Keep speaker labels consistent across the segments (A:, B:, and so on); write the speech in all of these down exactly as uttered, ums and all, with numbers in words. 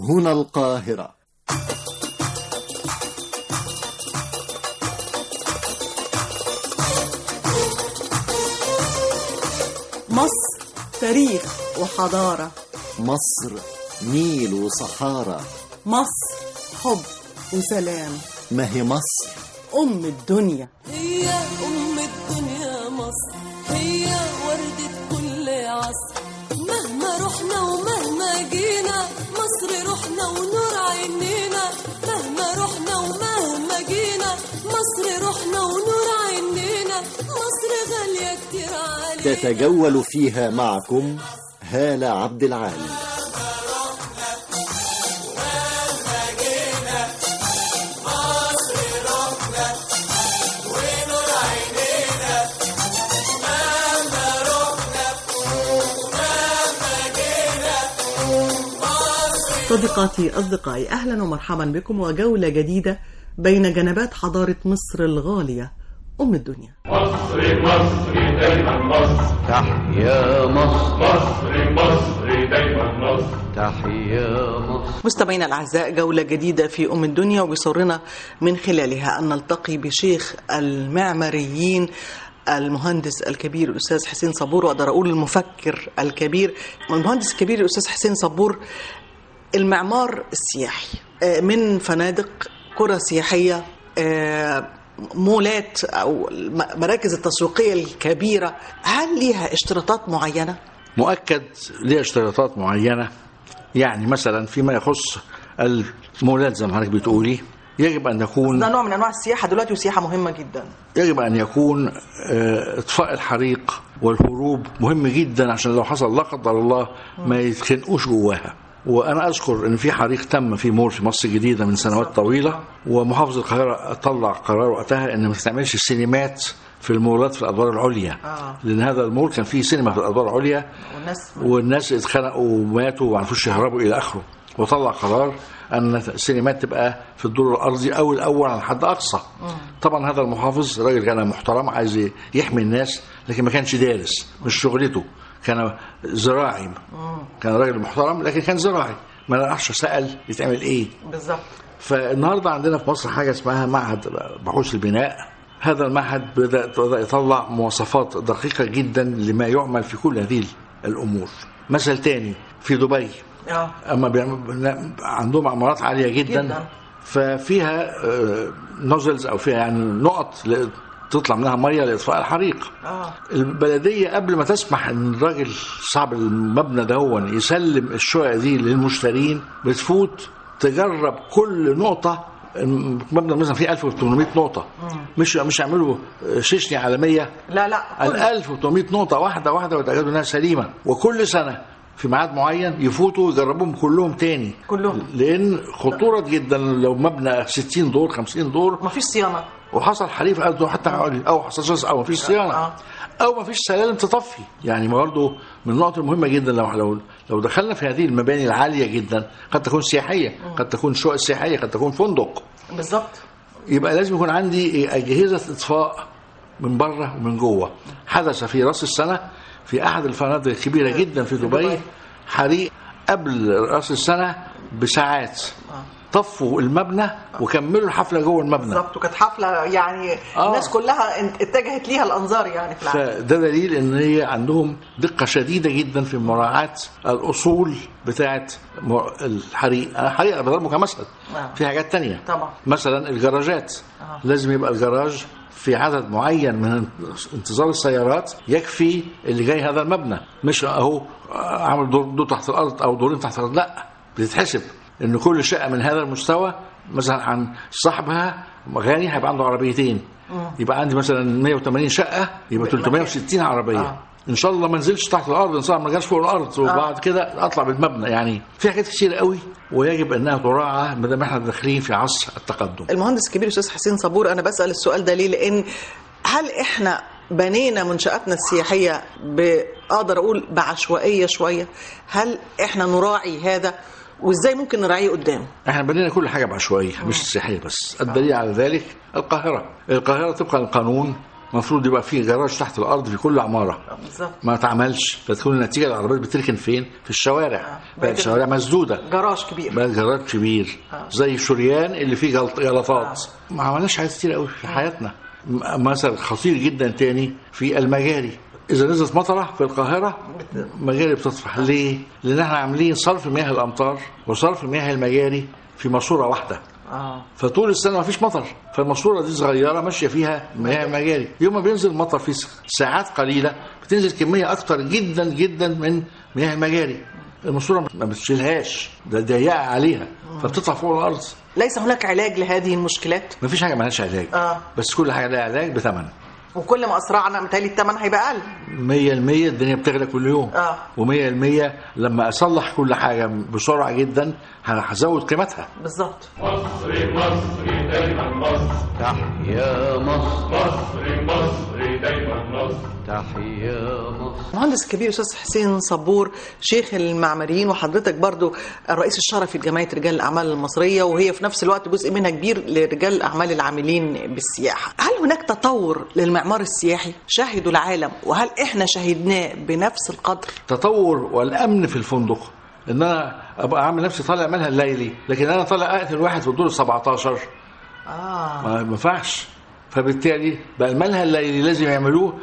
A: هنا القاهرة.
B: مصر تاريخ وحضارة،
A: مصر نيل وصحارى،
B: مصر حب وسلام،
A: ما هي مصر
B: أم الدنيا.
C: هي أم الدنيا مصر، هي وردة كل عصر، مهما رحنا ومهما جينا مصر روحنا ونور عينينا، مهما رحنا ومهما جينا مصر روحنا ونور عينينا، مصر غالية كتير علينا.
A: تتجول فيها معكم هالة عبد العال.
B: صديقاتي أصدقائي، أهلا ومرحبا بكم وجولة جديدة بين جنبات حضارة مصر الغالية أم الدنيا.
D: مصر مصر دايما مصر،
E: تحيا مصر،
D: مصر مصر دايما مصر،
E: تحيا مصر.
B: مستمعينا الأعزاء، جولة جديدة في أم الدنيا وبيسرنا من خلالها أن نلتقي بشيخ المعماريين المهندس الكبير الأستاذ حسين صبور، وأقدر أقول المفكر الكبير. المهندس الكبير الأستاذ حسين صبور، المعمار السياحي من فنادق، قرى سياحية، مولات أو مراكز التسويقية الكبيرة، هل ليها اشتراطات معينة؟
E: مؤكد ليها اشتراطات معينة. يعني مثلا فيما يخص المولات زي ما حضرتك بتقولي، يجب أن يكون
B: ده نوع من أنواع السياحة دلوقتي، وسياحة مهمة جدا.
E: يجب أن يكون إطفاء الحريق والهروب مهم جدا، عشان لو حصل لا قدر الله ما يتخنقوش جواها. وأنا أذكر أن في حريق تم في مول في مصر الجديدة من سنوات طويلة، ومحافظة القاهرة طلع قرار وقتها أن ما تستعملش السينمات في المولات في الأدوار العليا، آه. لأن هذا المول كان فيه سينما في الأدوار العليا، والناس والناس اتخنقوا وماتوا وما عرفوش يهربوا إلى آخره. وطلع قرار أن السينمات تبقى في الدور الأرضي أو الأول على حد أقصى. م. طبعا هذا المحافظ راجل كان محترم، عايز يحمي الناس، لكن ما كانش دارس، مش شغلته، كان زراعي. م. كان راجل محترم لكن كان زراعي، ما راحش سأل يتعمل إيه بالظبط. فالنهارده عندنا في مصر حاجة اسمها معهد بحوث البناء. هذا المعهد بدأ يطلع مواصفات دقيقة جدا لما يعمل في كل هذه الأمور. مثل تاني في دبي، أما عندهم عمارات عالية جدا, جداً. ففيها نوزلز أو فيها يعني نقط تطلع منها مية لإطفاء الحريق. آه. البلدية قبل ما تسمح أن الراجل صاحب المبنى ده هو يسلم الشقق دي للمشترين، بتفوت تجرب كل نقطة. المبنى مثلا فيه ألف وثمانمائة نقطة. مم. مش مش يعملوا شيشني عالمية، لا لا ال ألف وثمانمائة نقطة واحدة واحدة ويتأكدوا أنها سليمة، وكل سنة في ميعاد معين يفوتوا يجربوهم كلهم تاني كلهم، لأن خطورة جدا لو مبنى ستين دور خمسين دور
B: ما فيش صيانة
E: وحصل حريق في أرضه حتى أو حصل أو ما فيش صيانة أو ما فيش سلالم تطفي. يعني برضه من النقط المهمة جدا، لو لو لو دخلنا في هذه المباني العالية جدا، قد تكون سياحية، قد تكون شقق سياحية، قد تكون فندق بالظبط، يبقى لازم يكون عندي أجهزة إطفاء من بره ومن جوه. حدث في رأس السنة في أحد الفنادق الكبيرة جدا في دبي حريق قبل رأس السنة بساعات، طفوا المبنى وكملوا الحفلة جوه المبنى
B: بالظبط. وكانت حفلة يعني آه. الناس كلها اتجهت ليها الأنظار يعني في العالم.
E: فده دليل ان هي عندهم دقة شديدة جدا في مراعاة الأصول بتاعة الحريق. الحريق بضربه كمثل، آه. في حاجات تانية طبعا، مثلا الجراجات، آه. لازم يبقى الجراج في عدد معين من انتظار السيارات يكفي اللي جاي هذا المبنى، مش اهو عامل دور, دور تحت الأرض أو دورين تحت الأرض، لا، بتتحسب إن كل شقة من هذا المستوى مثلا عن صاحبها غني هيبقى عنده عربيتين، م. يبقى عندي مثلا مائة وثمانين شقة يبقى ثلاثمائة وستين عربية. آه. إن شاء الله ما نزلش تحت الأرض، إن شاء الله ما جاش فوق الأرض، وبعد آه. كده أطلع بالمبنى. يعني في حاجات كتير قوي ويجب أنها تراعى ما دام احنا داخلين في عصر التقدم.
B: المهندس الكبير أستاذ حسين صبور، أنا بسأل السؤال ده ليه؟ لأن هل إحنا بنينا منشآتنا السياحية بقدر أقول بعشوائية شوية؟ هل إحنا نراعي هذا؟ وإزاي ممكن نراعيه قدام؟
E: إحنا بنينا كل حاجة بعشوائية، مش السياحية بس. الدليل على ذلك القاهرة. القاهرة طبقا للقانون المفروض يبقى في جراج تحت الارض في كل عماره،
B: بالظبط.
E: ما تعملش، فتكون النتيجه العربيات بتركن فين؟ في الشوارع. بقت الشوارع مسدوده،
B: جراج كبير،
E: بقى جراج كبير
B: آه.
E: زي شريان اللي فيه جلط- جلطات. آه. ما عملناش حاجات كتير قوي في حياتنا. م- مثل خطير جدا تاني في المجاري. إذا نزلت مطرة في القاهرة مجاري بتطفح. ليه؟ لأن احنا عاملين صرف مياه الأمطار وصرف مياه المجاري في ماسورة واحدة.
B: آه.
E: فطول السنة ما فيش مطر، فالماسورة دي صغيرة ماشية فيها مياه المجاري. يوم ما بينزل المطر في ساعات قليلة بتنزل كمية أكتر جدا جدا من مياه المجاري. الماسورة ما بتشيلهاش، ده ضيقة عليها، فبتطلع فوق الأرض.
B: ليس هناك علاج لهذه المشكلات؟
E: ما فيش حاجة مالهاش علاج.
B: آه.
E: بس كل حاجة لها علاج بثمن.
B: وكل ما أسرعنا متهيألي الثمن هيبقى أقل.
E: مية المية الدنيا بتغلى كل يوم.
B: آه.
E: ومية المية لما أصلح كل حاجة بسرعة جدا هزود قيمتها.
B: بالظبط.
D: مصري مصري دايما مصر،
F: تحيا مصر،
D: مصري مصري دايما مصر.
F: تحيا مصر.
B: المهندس الكبير أستاذ حسين صبور، شيخ المعماريين، وحضرتك برضو الرئيس الشرفي لجمعية رجال الأعمال المصرية، وهي في نفس الوقت جزء منها كبير لرجال الأعمال العاملين بالسياحة. هل هناك تطور للمعمار السياحي شاهدوا العالم، وهل إحنا شاهدناه بنفس القدر؟
E: تطور والأمن في الفندق، إن أنا أبقى أعمل نفسي طالع منها الليلي، لكن أنا طالع أقتل واحد في الدور السبعتاشر.
B: آه.
E: ما ينفعش. فبالتالي بقى المنهى الليلي لازم يعملوه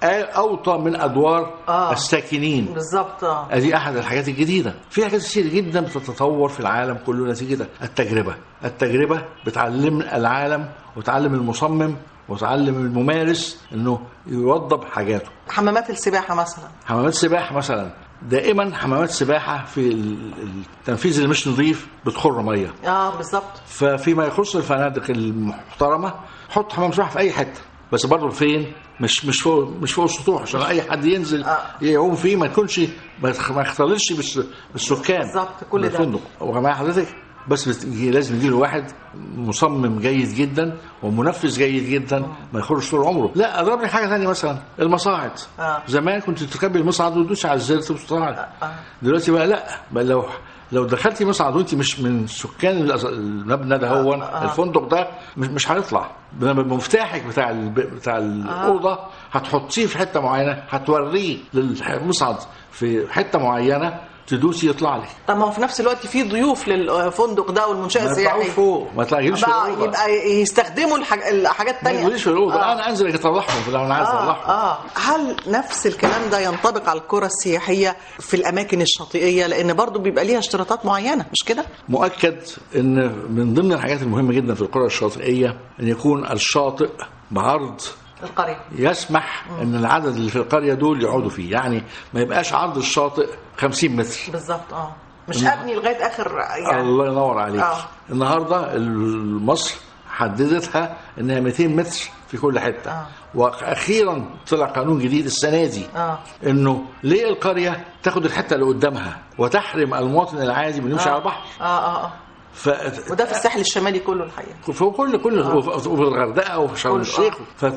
E: أوطى من أدوار
B: آه.
E: الساكنين.
B: بالظبط. آه.
E: هذه أحد الحاجات الجديدة. في حاجات كتير جدا بتتطور في العالم كله نتيجة التجربة. التجربة بتعلم العالم وتعلم المصمم وتعلم الممارس إنه يوضب حاجاته.
B: حمامات السباحة مثلا.
E: حمامات سباحة مثلا، دائما حمامات سباحة في التنفيذ اللي مش نظيف بتخر مية.
B: اه بالظبط.
E: ففيما يخص الفنادق المحترمة حط حمام سباحة في أي حتة، بس برضه فين؟ مش مش فوق مش فوق السطوح عشان اي حد ينزل
B: آه.
E: يعوم فيه ما يكونش ما يختلطش بالسكان.
B: بالظبط كل ده
E: الفندق. ومع حضرتك بس لازم يجي له واحد مصمم جيد جدا ومنفذ جيد جدا ما يخرجش طول عمره. لا اضرب لك حاجه ثانيه، مثلا المصاعد. آه. زمان كنت تركبي المصعد وتدوسي على الزر وتصعد. آه. دلوقتي بقى لا، بقى لو لو دخلتي مصعد وانت مش من سكان المبنى ده هو آه. الفندق ده مش مش هيطلع. بمفتاحك بتاع بتاع الاوضه آه. هتحطيه في حته معينه، هتوريه للمصعد في حته معينه تدوسي يطلع لك.
B: طب ما هو في نفس الوقت في ضيوف للفندق ده والمنشاه السياحيه
E: فوق ما تلاقيش في الاوضه،
B: يبقى يستخدموا الحاج... الحاجات الثانيه.
E: ما تقوليش في الاوضه. آه. انا انزل اطلعهم لو انا عايز اطلعهم.
B: آه. اه هل نفس الكلام ده ينطبق على القرى السياحيه في الاماكن الشاطئيه؟ لان برضو بيبقى ليها اشتراطات معينه، مش كده؟
E: مؤكد ان من ضمن الحاجات المهمه جدا في القرى الشاطئيه ان يكون الشاطئ بعرض
B: القرية
E: يسمح مم. ان العدد اللي في القرية دول يقعدوا فيه. يعني ما يبقاش عرض الشاطئ خمسين متر
B: بالظبط. اه مش ابني لغاية اخر يعني.
E: الله ينور عليك.
B: آه.
E: النهاردة مصر حددتها انها مئتين متر في كل حتة. آه. واخيرا طلع قانون جديد السنة دي آه. انه ليه القرية تاخد الحتة اللي قدامها وتحرم المواطن العادي من يمشي
B: آه.
E: على البحر.
B: اه اه, آه.
E: ف...
B: وده في الساحل الشمالي كله الحقيقه،
E: في كل كل آه. وفي الغردقه وفي شرم الشيخ.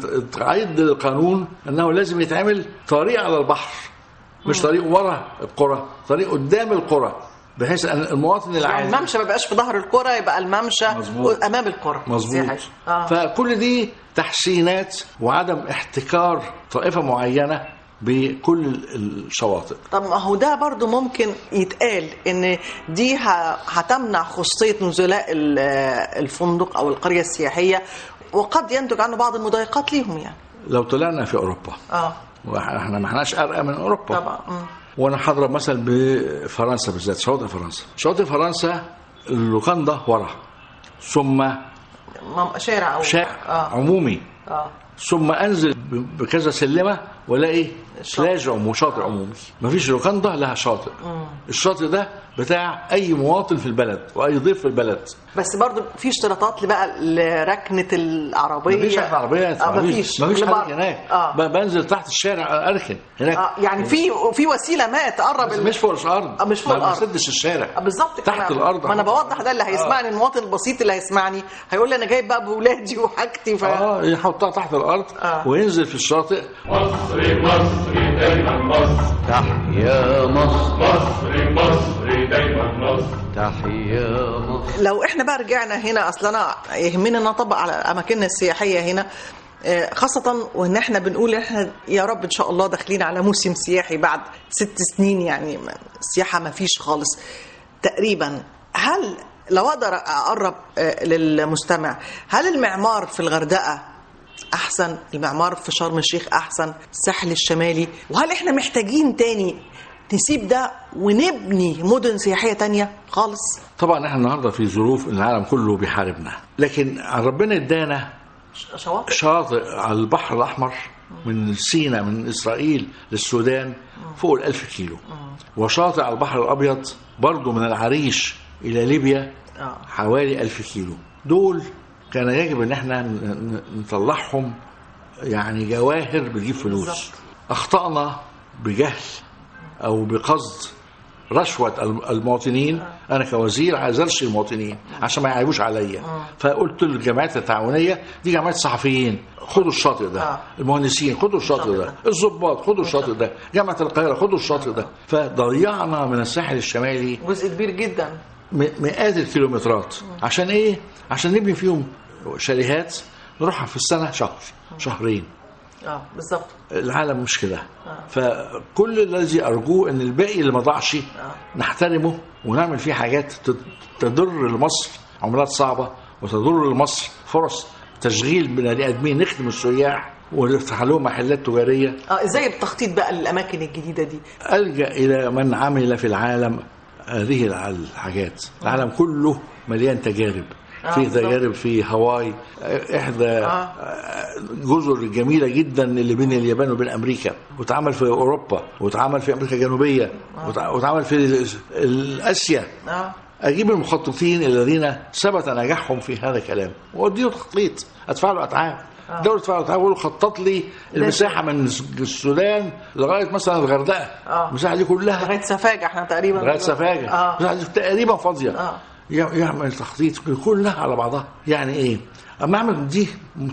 E: فتعيد القانون انه لازم يتعمل طريق على البحر، مش طريق ورا القرى، طريق قدام القرى، بحيث ان المواطن العادي
B: يعني الممشى ما بقاش في ظهر القرى، يبقى الممشى مزبوط. امام القرى.
E: مظبوط. آه. فكل دي تحسينات وعدم احتكار طائفه معينه بكل الشواطئ.
B: طب ما هو ده برضو ممكن يتقال ان دي هتمنع خصوصية نزلاء الفندق او القرية السياحية، وقد ينتج عنه بعض المضايقات ليهم. يعني
E: لو طلعنا في اوروبا اه واحنا ما احناش ارقى من اوروبا
B: طبعا. م.
E: وانا هضرب مثل بفرنسا بالذات، شواطئ فرنسا. شواطئ فرنسا اللوكاندا ورا، ثم
B: شارع او
E: شارع آه. عمومي اه ثم انزل بكذا سلمه والاقي بلاج عمومي، شاطئ عمومي. مفيش لوكاندا لها شاطئ. مم. الشاطئ ده بتاع اي مواطن في البلد واي ضيف في البلد.
B: بس برضو في اشتراطات بقى لركنه العربيه.
E: مفيش ركنه عربيات.
B: آه مفيش
E: مفيش حاجه هناك. آه. بنزل تحت الشارع اركن هناك.
B: آه يعني في في وسيله ما تقرب
E: ال... مش فوق الارض.
B: آه مش فوق الارض،
E: ما بسدش الشارع.
B: آه بالظبط
E: تحت الارض.
B: ما انا بوضح ده اللي هيسمعني. آه. المواطن البسيط اللي هيسمعني هيقول لي انا جايب بقى بولادي وحاجتي. ف...
E: اه يحطها تحت الارض. آه. وينزل في الشاطئ.
D: مصري مصري دايما مصر،
F: تحيا مصر،
D: مصري مصري دايما مصر،
F: تحيا مصر.
B: لو احنا بقى رجعنا هنا، اصلا انا يهمني ان اطبق على اماكننا السياحيه هنا، آه، خاصة وإن إحنا بنقول إحنا يا رب إن شاء الله داخلين على موسم سياحي بعد ست سنين، يعني السياحة ما فيش خالص تقريبا. هل لو أقدر أقرب آه، للمستمع، هل المعمار في الغردقة أحسن، المعمار في شرم الشيخ أحسن، الساحل الشمالي، وهل إحنا محتاجين تاني نسيب ده ونبني مدن سياحية تانية خالص؟
E: طبعا احنا النهارده في ظروف العالم كله بيحاربنا، لكن ربنا ادانا
B: شواطئ
E: شاطئ على البحر الأحمر من سيناء من إسرائيل للسودان فوق الألف كيلو، وشاطئ على البحر الأبيض برضو من العريش إلى ليبيا حوالي ألف كيلو. دول كان يجب ان احنا نطلعهم يعني جواهر بتجيب فلوس. أخطأنا بجهل أو بقصد رشوة المواطنين. أنا كوزير عايز أرشي المواطنين عشان ما يعيبوش عليا، فقلت للجمعيات التعاونية دي جمعيات صحفيين خدوا الشاطئ ده، المهندسين خدوا الشاطئ ده، الضباط خدوا الشاطئ ده، جامعة القاهرة خدوا الشاطئ ده. فضيعنا من الساحل الشمالي
B: جزء كبير جدا،
E: مئات الكيلومترات. عشان إيه؟ عشان نبني فيهم شاليهات نروحها في السنة شهر شهرين.
B: اه بالظبط.
E: العالم مش كده. آه. فكل الذي أرجوه أن الباقي اللي ما ضاعش آه. نحترمه ونعمل فيه حاجات تضر لمصر، عملات صعبة، وتضر لمصر فرص تشغيل بني آدمين، نخدم السياح ونفتح لهم محلات تجارية.
B: اه ازاي التخطيط بقى للأماكن الجديدة دي؟
E: ألجأ إلى من عمل في العالم هذه الحاجات. العالم كله مليان تجارب. في تجارب في هاواي، إحدى جزر جميلة جدا اللي بين اليابان وبين أمريكا، وتعمل في أوروبا، وتعمل في أمريكا الجنوبية، وتعمل في آسيا. أجيب المخططين الذين ثبت نجاحهم في هذا الكلام وأديله تخطيط، أدفع له أتعاب. دولة تدفع له أتعاب وأقول له خطط لي المساحة من السودان لغاية مثلا الغردقة، المساحة دي كلها
B: لغاية سفاجة، احنا تقريبا
E: لغاية سفاجة المساحة دي تقريبا فاضية. آه. يعمل تخطيط كلها على بعضها. يعني ايه؟ اما اعمل دي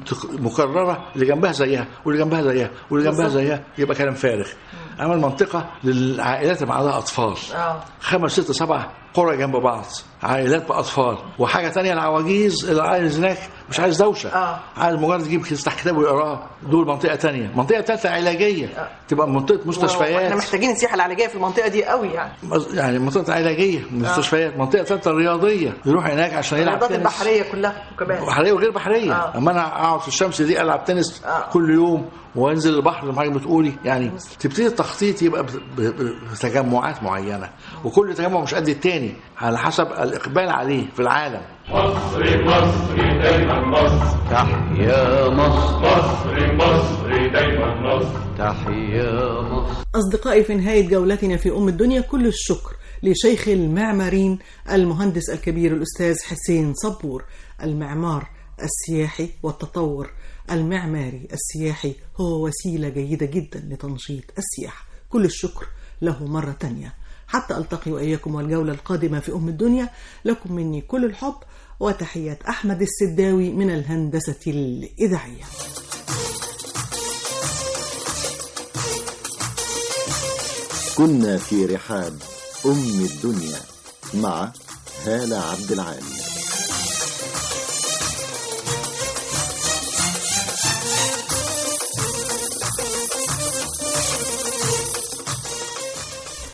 E: مكرره اللي جنبها زيها واللي جنبها زيها واللي جنبها زيها يبقى كلام فارغ. اعمل منطقه للعائلات اللي معاها اطفال، خمس ست سبع قرى جنب بعض، عائلات باطفال. وحاجه تانية العواجيز اللي عايز هناك مش عايز دوشه، آه. عايز مجرد يجيب يفتح كتاب ويقراه. دول منطقه تانية. منطقه ثالثه علاجيه، آه. تبقى منطقه مستشفيات.
B: احنا محتاجين السياحه العلاجيه في المنطقه دي قوي، يعني
E: يعني منطقه علاجيه مستشفيات. آه. منطقه ثالثه الرياضيه، يروح هناك عشان يلعب تنس.
B: الرياضات البحريه كلها وكمان
E: بحريه وغير بحريه. آه. اما انا اقعد في الشمس دي العب تنس آه. كل يوم وانزل البحر زي ما حضرتك بتقولي. يعني تبتدي التخطيط يبقى بتجمعات معينه، وكل تجمع مش قد التاني على حسب الاقبال عليه في العالم.
D: مصر مصر دايما مصر،
F: تحيا مصر.
D: مصر مصر دايما مصر،
F: تحيا مصر.
B: أصدقائي، في نهاية جولتنا في أم الدنيا كل الشكر لشيخ المعماريين المهندس الكبير الأستاذ حسين صبور. المعمار السياحي والتطور المعماري السياحي هو وسيلة جيدة جدا لتنشيط السياحة. كل الشكر له مرة تانية. حتى ألتقي وإياكم والجولة القادمة في أم الدنيا، لكم مني كل الحب وتحيات أحمد السداوي من الهندسة الإذاعية.
A: كنا في رحاب أم الدنيا مع هالة عبد العال.